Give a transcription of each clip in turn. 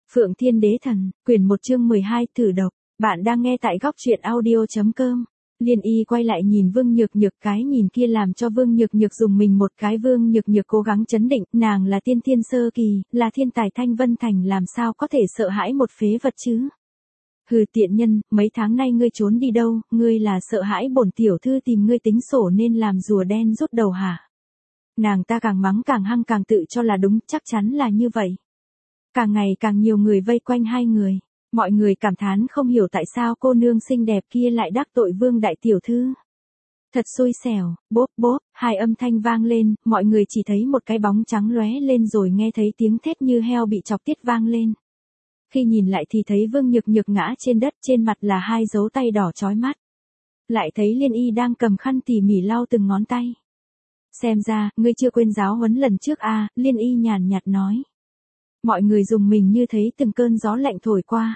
Phượng Thiên Đế Thần, quyển 1 chương 12 thử độc. Bạn đang nghe tại góc truyện audio.com. Liên Y quay lại nhìn Vương Nhược Nhược, cái nhìn kia làm cho Vương Nhược Nhược dùng mình một cái. Vương Nhược Nhược cố gắng trấn định, nàng là tiên thiên sơ kỳ, là thiên tài Thanh Vân Thành, làm sao có thể sợ hãi một phế vật chứ? Hừ tiện nhân, mấy tháng nay ngươi trốn đi đâu, ngươi là sợ hãi bổn tiểu thư tìm ngươi tính sổ nên làm rùa đen rút đầu hả? Nàng ta càng mắng càng hăng, càng tự cho là đúng, chắc chắn là như vậy. Càng ngày càng nhiều người vây quanh hai người, mọi người cảm thán không hiểu tại sao cô nương xinh đẹp kia lại đắc tội Vương đại tiểu thư. Thật xui xẻo, bốp bốp, hai âm thanh vang lên, mọi người chỉ thấy một cái bóng trắng lóe lên rồi nghe thấy tiếng thét như heo bị chọc tiết vang lên. Khi nhìn lại thì thấy Vương Nhược Nhược ngã trên đất, trên mặt là hai dấu tay đỏ chói mắt. Lại thấy Liên Y đang cầm khăn tỉ mỉ lau từng ngón tay. Xem ra, ngươi chưa quên giáo huấn lần trước à, Liên Y nhàn nhạt nói. Mọi người dùng mình như thấy từng cơn gió lạnh thổi qua.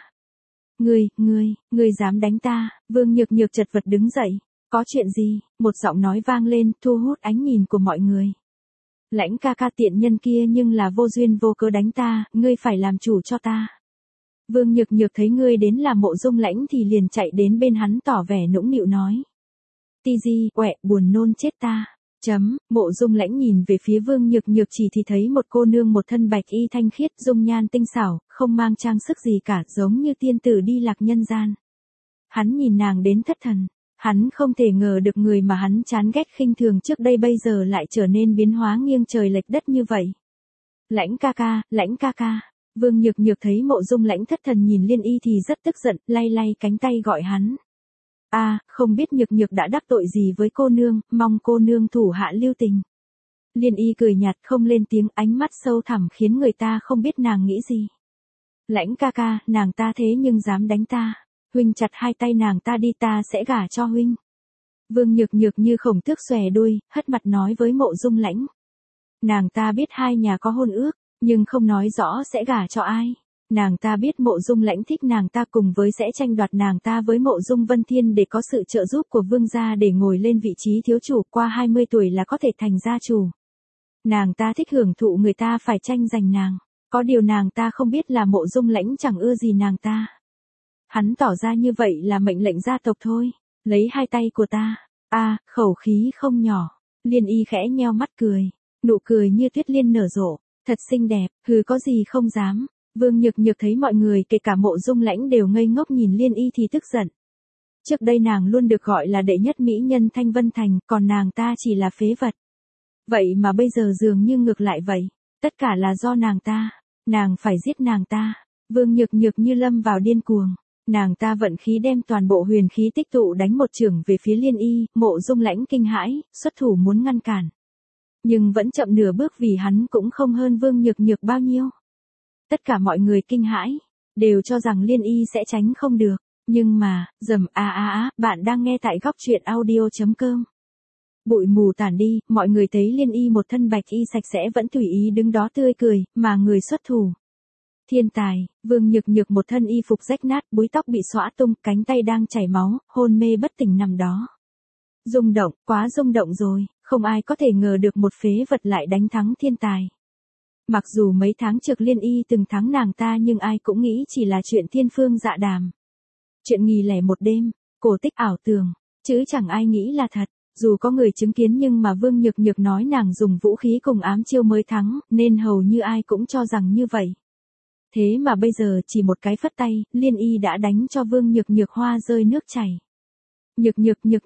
Ngươi dám đánh ta? Vương Nhược Nhược chật vật đứng dậy. Có chuyện gì? Một giọng nói vang lên, thu hút ánh nhìn của mọi người. Lãnh ca ca tiện nhân kia nhưng là vô duyên vô cớ đánh ta, ngươi phải làm chủ cho ta. Vương Nhược Nhược thấy ngươi đến là Mộ Dung Lãnh thì liền chạy đến bên hắn tỏ vẻ nũng nịu nói. Ti di, quẹ, buồn nôn chết ta. Mộ Dung Lãnh nhìn về phía Vương Nhược Nhược chỉ thì thấy một cô nương một thân bạch y thanh khiết, dung nhan tinh xảo, không mang trang sức gì cả, giống như tiên tử đi lạc nhân gian. Hắn nhìn nàng đến thất thần, hắn không thể ngờ được người mà hắn chán ghét khinh thường trước đây bây giờ lại trở nên biến hóa nghiêng trời lệch đất như vậy. Lãnh ca ca. Vương Nhược Nhược thấy Mộ Dung Lãnh thất thần nhìn Liên Y thì rất tức giận, lay lay cánh tay gọi hắn. Không biết Nhược Nhược đã đắc tội gì với cô nương, mong cô nương thủ hạ lưu tình. Liên Y cười nhạt không lên tiếng, ánh mắt sâu thẳm khiến người ta không biết nàng nghĩ gì. Lãnh ca ca, nàng ta thế nhưng dám đánh ta. Huynh chặt hai tay nàng ta đi, ta sẽ gả cho huynh. Vương Nhược Nhược như khổng tước xòe đuôi, hất mặt nói với Mộ Dung Lãnh. Nàng ta biết hai nhà có hôn ước, nhưng không nói rõ sẽ gả cho ai. Nàng ta biết Mộ Dung Lãnh thích nàng ta, cùng với sẽ tranh đoạt nàng ta với Mộ Dung Vân Thiên để có sự trợ giúp của Vương gia để ngồi lên vị trí thiếu chủ, qua 20 tuổi là có thể thành gia chủ. Nàng ta thích hưởng thụ người ta phải tranh giành nàng. Có điều nàng ta không biết là Mộ Dung Lãnh chẳng ưa gì nàng ta. Hắn tỏ ra như vậy là mệnh lệnh gia tộc thôi. Lấy hai tay của ta. Khẩu khí không nhỏ. Liên Y khẽ nheo mắt cười. Nụ cười như tuyết liên nở rộ. Thật xinh đẹp, có gì không dám. Vương Nhược Nhược thấy mọi người kể cả Mộ Dung Lãnh đều ngây ngốc nhìn Liên Y thì tức giận. Trước đây nàng luôn được gọi là đệ nhất mỹ nhân Thanh Vân Thành, còn nàng ta chỉ là phế vật. Vậy mà bây giờ dường như ngược lại vậy. Tất cả là do nàng ta. Nàng phải giết nàng ta. Vương Nhược Nhược như lâm vào điên cuồng. Nàng ta vận khí đem toàn bộ huyền khí tích tụ đánh một chưởng về phía Liên Y. Mộ Dung Lãnh kinh hãi, xuất thủ muốn ngăn cản. Nhưng vẫn chậm nửa bước vì hắn cũng không hơn Vương Nhược Nhược bao nhiêu. Tất cả mọi người kinh hãi, đều cho rằng Liên Y sẽ tránh không được. Nhưng mà, bạn đang nghe tại góc truyện audio.com. Bụi mù tản đi, mọi người thấy Liên Y một thân bạch y sạch sẽ vẫn tùy ý đứng đó tươi cười, mà người xuất thủ. Thiên tài, Vương Nhược Nhược một thân y phục rách nát, búi tóc bị xõa tung, cánh tay đang chảy máu, hôn mê bất tỉnh nằm đó. Rung động, quá rung động rồi, không ai có thể ngờ được một phế vật lại đánh thắng thiên tài. Mặc dù mấy tháng trước Liên Y từng thắng nàng ta nhưng ai cũng nghĩ chỉ là chuyện thiên phương dạ đàm. Chuyện nghỉ lẻ một đêm, cổ tích ảo tưởng, chứ chẳng ai nghĩ là thật. Dù có người chứng kiến nhưng mà Vương Nhược Nhược nói nàng dùng vũ khí cùng ám chiêu mới thắng, nên hầu như ai cũng cho rằng như vậy. Thế mà bây giờ chỉ một cái phất tay, Liên Y đã đánh cho Vương Nhược Nhược hoa rơi nước chảy. Nhược,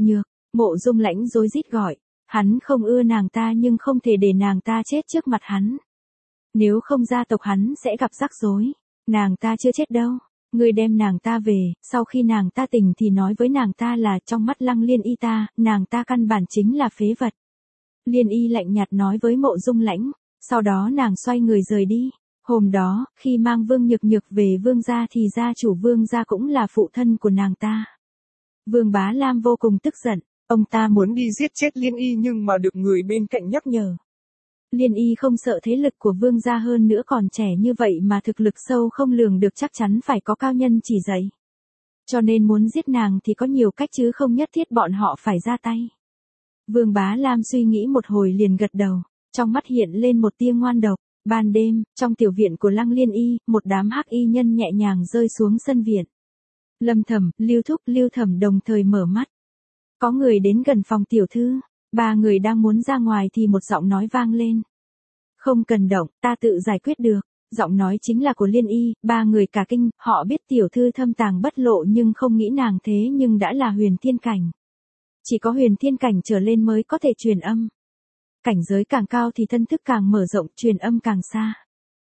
Mộ Dung Lãnh rối rít gọi. Hắn không ưa nàng ta nhưng không thể để nàng ta chết trước mặt hắn. Nếu không gia tộc hắn sẽ gặp rắc rối. Nàng ta chưa chết đâu. Ngươi đem nàng ta về, sau khi nàng ta tỉnh thì nói với nàng ta là trong mắt Lăng Liên Y ta, nàng ta căn bản chính là phế vật. Liên Y lạnh nhạt nói với Mộ Dung Lãnh, sau đó nàng xoay người rời đi. Hôm đó, khi mang Vương Nhược Nhược về Vương gia thì gia chủ Vương gia cũng là phụ thân của nàng ta. Vương Bá Lam vô cùng tức giận, ông ta muốn đi giết chết Liên Y nhưng mà được người bên cạnh nhắc nhở. Liên Y không sợ thế lực của Vương gia, hơn nữa còn trẻ như vậy mà thực lực sâu không lường được, chắc chắn phải có cao nhân chỉ dạy. Cho nên muốn giết nàng thì có nhiều cách chứ không nhất thiết bọn họ phải ra tay. Vương Bá Lam suy nghĩ một hồi liền gật đầu, trong mắt hiện lên một tia ngoan độc. Ban đêm, trong tiểu viện của Lăng Liên Y, một đám hắc y nhân nhẹ nhàng rơi xuống sân viện. Lâm Thẩm, Lưu Thúc, Lưu Thẩm đồng thời mở mắt. Có người đến gần phòng tiểu thư, ba người đang muốn ra ngoài thì một giọng nói vang lên. Không cần động, ta tự giải quyết được. Giọng nói chính là của Liên Y, ba người cả kinh, họ biết tiểu thư thâm tàng bất lộ nhưng không nghĩ nàng thế nhưng đã là huyền thiên cảnh. Chỉ có huyền thiên cảnh trở lên mới có thể truyền âm. Cảnh giới càng cao thì thân thức càng mở rộng, truyền âm càng xa.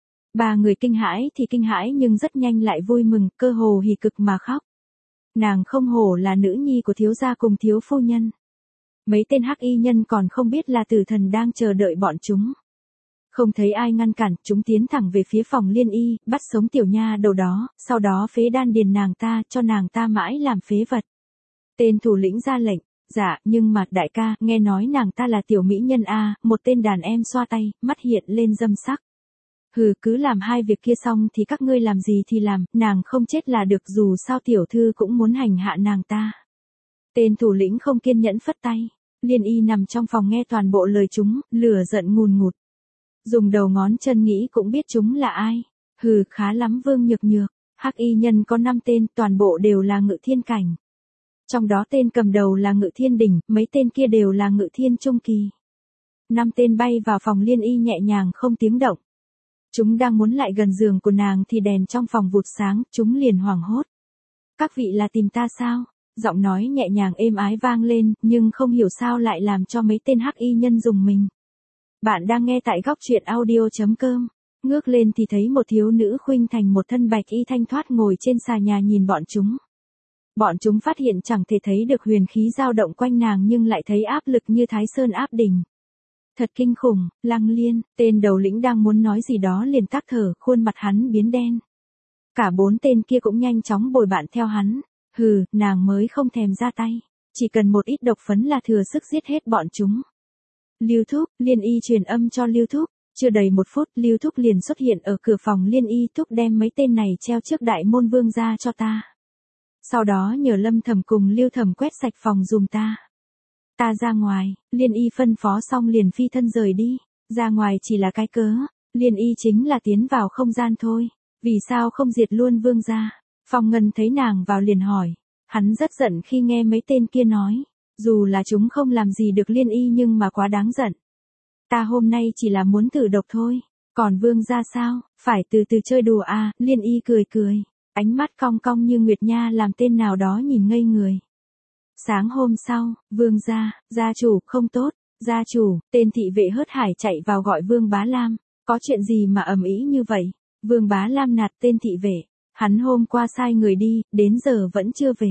Ba người kinh hãi thì kinh hãi nhưng rất nhanh lại vui mừng, cơ hồ hỉ cực mà khóc. Nàng không hổ là nữ nhi của thiếu gia cùng thiếu phu nhân. Mấy tên hắc y nhân còn không biết là tử thần đang chờ đợi bọn chúng. Không thấy ai ngăn cản, chúng tiến thẳng về phía phòng Liên Y, bắt sống tiểu nha đầu đó, sau đó phế đan điền nàng ta, cho nàng ta mãi làm phế vật. Tên thủ lĩnh ra lệnh, dạ, nhưng mà đại ca, nghe nói nàng ta là tiểu mỹ nhân a, một tên đàn em xoa tay, mắt hiện lên dâm sắc. Hừ, cứ làm hai việc kia xong thì các ngươi làm gì thì làm, nàng không chết là được, dù sao tiểu thư cũng muốn hành hạ nàng ta. Tên thủ lĩnh không kiên nhẫn phất tay. Liên Y nằm trong phòng nghe toàn bộ lời chúng, lửa giận ngùn ngụt. Dùng đầu ngón chân nghĩ cũng biết chúng là ai. Hừ, khá lắm Vương Nhược Nhược. Hắc y nhân có 5 tên, toàn bộ đều là ngự thiên cảnh. Trong đó tên cầm đầu là ngự thiên đỉnh, mấy tên kia đều là ngự thiên trung kỳ. 5 tên bay vào phòng Liên Y nhẹ nhàng không tiếng động. Chúng đang muốn lại gần giường của nàng thì đèn trong phòng vụt sáng, chúng liền hoảng hốt. Các vị là tìm ta sao? Giọng nói nhẹ nhàng êm ái vang lên, nhưng không hiểu sao lại làm cho mấy tên hắc y nhân rùng mình. Bạn đang nghe tại góc truyện audio.com. Ngước lên thì thấy một thiếu nữ khuynh thành một thân bạch y thanh thoát ngồi trên xà nhà nhìn bọn chúng. Bọn chúng phát hiện chẳng thể thấy được huyền khí dao động quanh nàng nhưng lại thấy áp lực như Thái Sơn áp đỉnh. Thật kinh khủng, Lăng Liên, tên đầu lĩnh đang muốn nói gì đó liền tắc thở, khuôn mặt hắn biến đen. Cả 4 tên kia cũng nhanh chóng bồi bạn theo hắn. Hừ, nàng mới không thèm ra tay. Chỉ cần một ít độc phấn là thừa sức giết hết bọn chúng. Lưu Thúc, Liên Y truyền âm cho Lưu Thúc. Chưa đầy 1 phút, Lưu Thúc liền xuất hiện ở cửa phòng Liên Y. Thúc đem mấy tên này treo trước đại môn vương ra cho ta. Sau đó nhờ Lâm Thẩm cùng Lưu Thẩm quét sạch phòng dùm ta. Ta ra ngoài, Liên Y phân phó xong liền phi thân rời đi. Ra ngoài chỉ là cái cớ. Liên Y chính là tiến vào không gian thôi. Vì sao không diệt luôn vương ra? Phong Ngân thấy nàng vào liền hỏi. Hắn rất giận khi nghe mấy tên kia nói. Dù là chúng không làm gì được Liên Y nhưng mà quá đáng giận. Ta hôm nay chỉ là muốn thử độc thôi. Còn vương ra sao? Phải từ từ chơi đùa à? Liên Y cười cười. Ánh mắt cong cong như Nguyệt Nha làm tên nào đó nhìn ngây người. Sáng hôm sau, vương gia chủ, không tốt. Gia chủ, tên thị vệ hớt hải chạy vào gọi Vương Bá Lam. Có chuyện gì mà ầm ĩ như vậy? Vương Bá Lam nạt tên thị vệ. Hắn hôm qua sai người đi, đến giờ vẫn chưa về.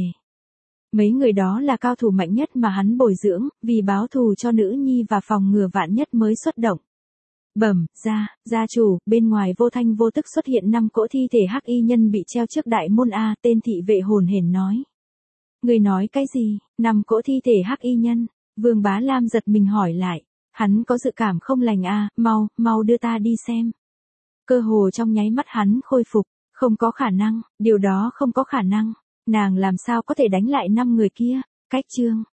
Mấy người đó là cao thủ mạnh nhất mà hắn bồi dưỡng, vì báo thù cho nữ nhi và phòng ngừa vạn nhất mới xuất động. Bẩm, gia chủ, bên ngoài vô thanh vô tức xuất hiện 5 cỗ thi thể hắc y nhân bị treo trước đại môn A, tên thị vệ hồn hển nói. Người nói cái gì? 5 cỗ thi thể hắc y nhân? Vương Bá Lam giật mình hỏi lại. Hắn có dự cảm không lành à, mau đưa ta đi xem. Cơ hồ trong nháy mắt hắn khôi phục. Không có khả năng, điều đó không có khả năng. Nàng làm sao có thể đánh lại 5 người kia? Cách chương.